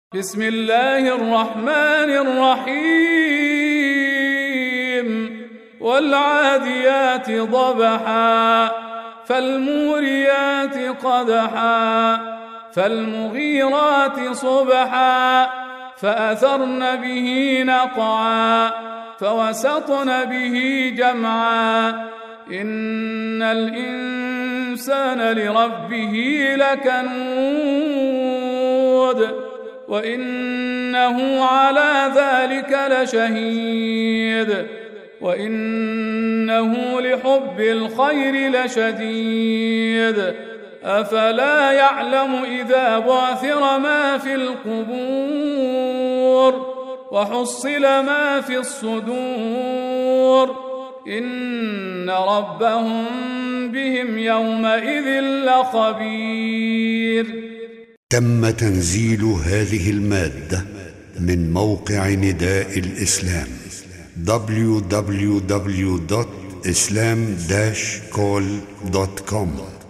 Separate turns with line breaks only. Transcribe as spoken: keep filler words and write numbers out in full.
بسم الله الرحمن الرحيم والعاديات ضبحا فالموريات قدحا فالمغيرات صبحا فأثرن به نقعا فوسطن به جمعا إن الإنسان لربه لكنود وإنه على ذلك لشهيد وإنه لحب الخير لشديد أفلا يعلم إذا بعثر ما في القبور وحصل ما في الصدور إن ربهم بهم يومئذ لخبير.
تم تنزيل هذه المادة من موقع نداء الإسلام دبليو دبليو دبليو دوت إسلام داش كول دوت كوم.